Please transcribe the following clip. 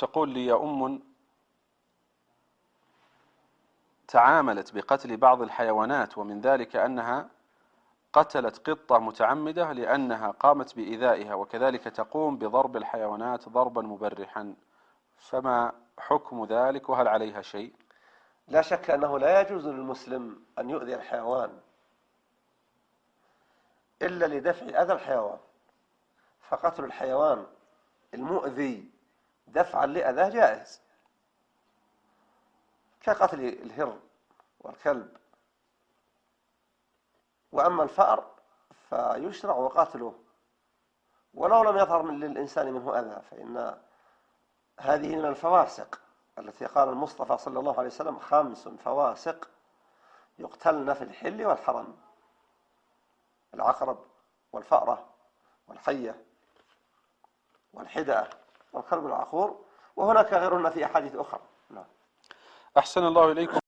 تقول لي يا تعاملت بقتل بعض الحيوانات، ومن ذلك أنها قتلت قطة متعمدة لأنها قامت بإيذائها، وكذلك تقوم بضرب الحيوانات ضربا مبرحا، فما حكم ذلك وهل عليها شيء؟ لا شك أنه لا يجوز للمسلم أن يؤذي الحيوان إلا لدفع أذى الحيوان، فقتل الحيوان المؤذي دفعا لأذاه جائز، كقتل الهر والكلب. وأما الفأر فيشرع قتله ولو لم يظهر للإنسان منه أذى، فإن هذه من الفواسق التي قال المصطفى صلى الله عليه وسلم: 5 فواسق يقتلن في الحل والحرم: العقرب والفأرة والحية والحدأة والكلب العقور، وهناك غيرهن في أحاديث أخرى. نعم. أحسن الله إليكم.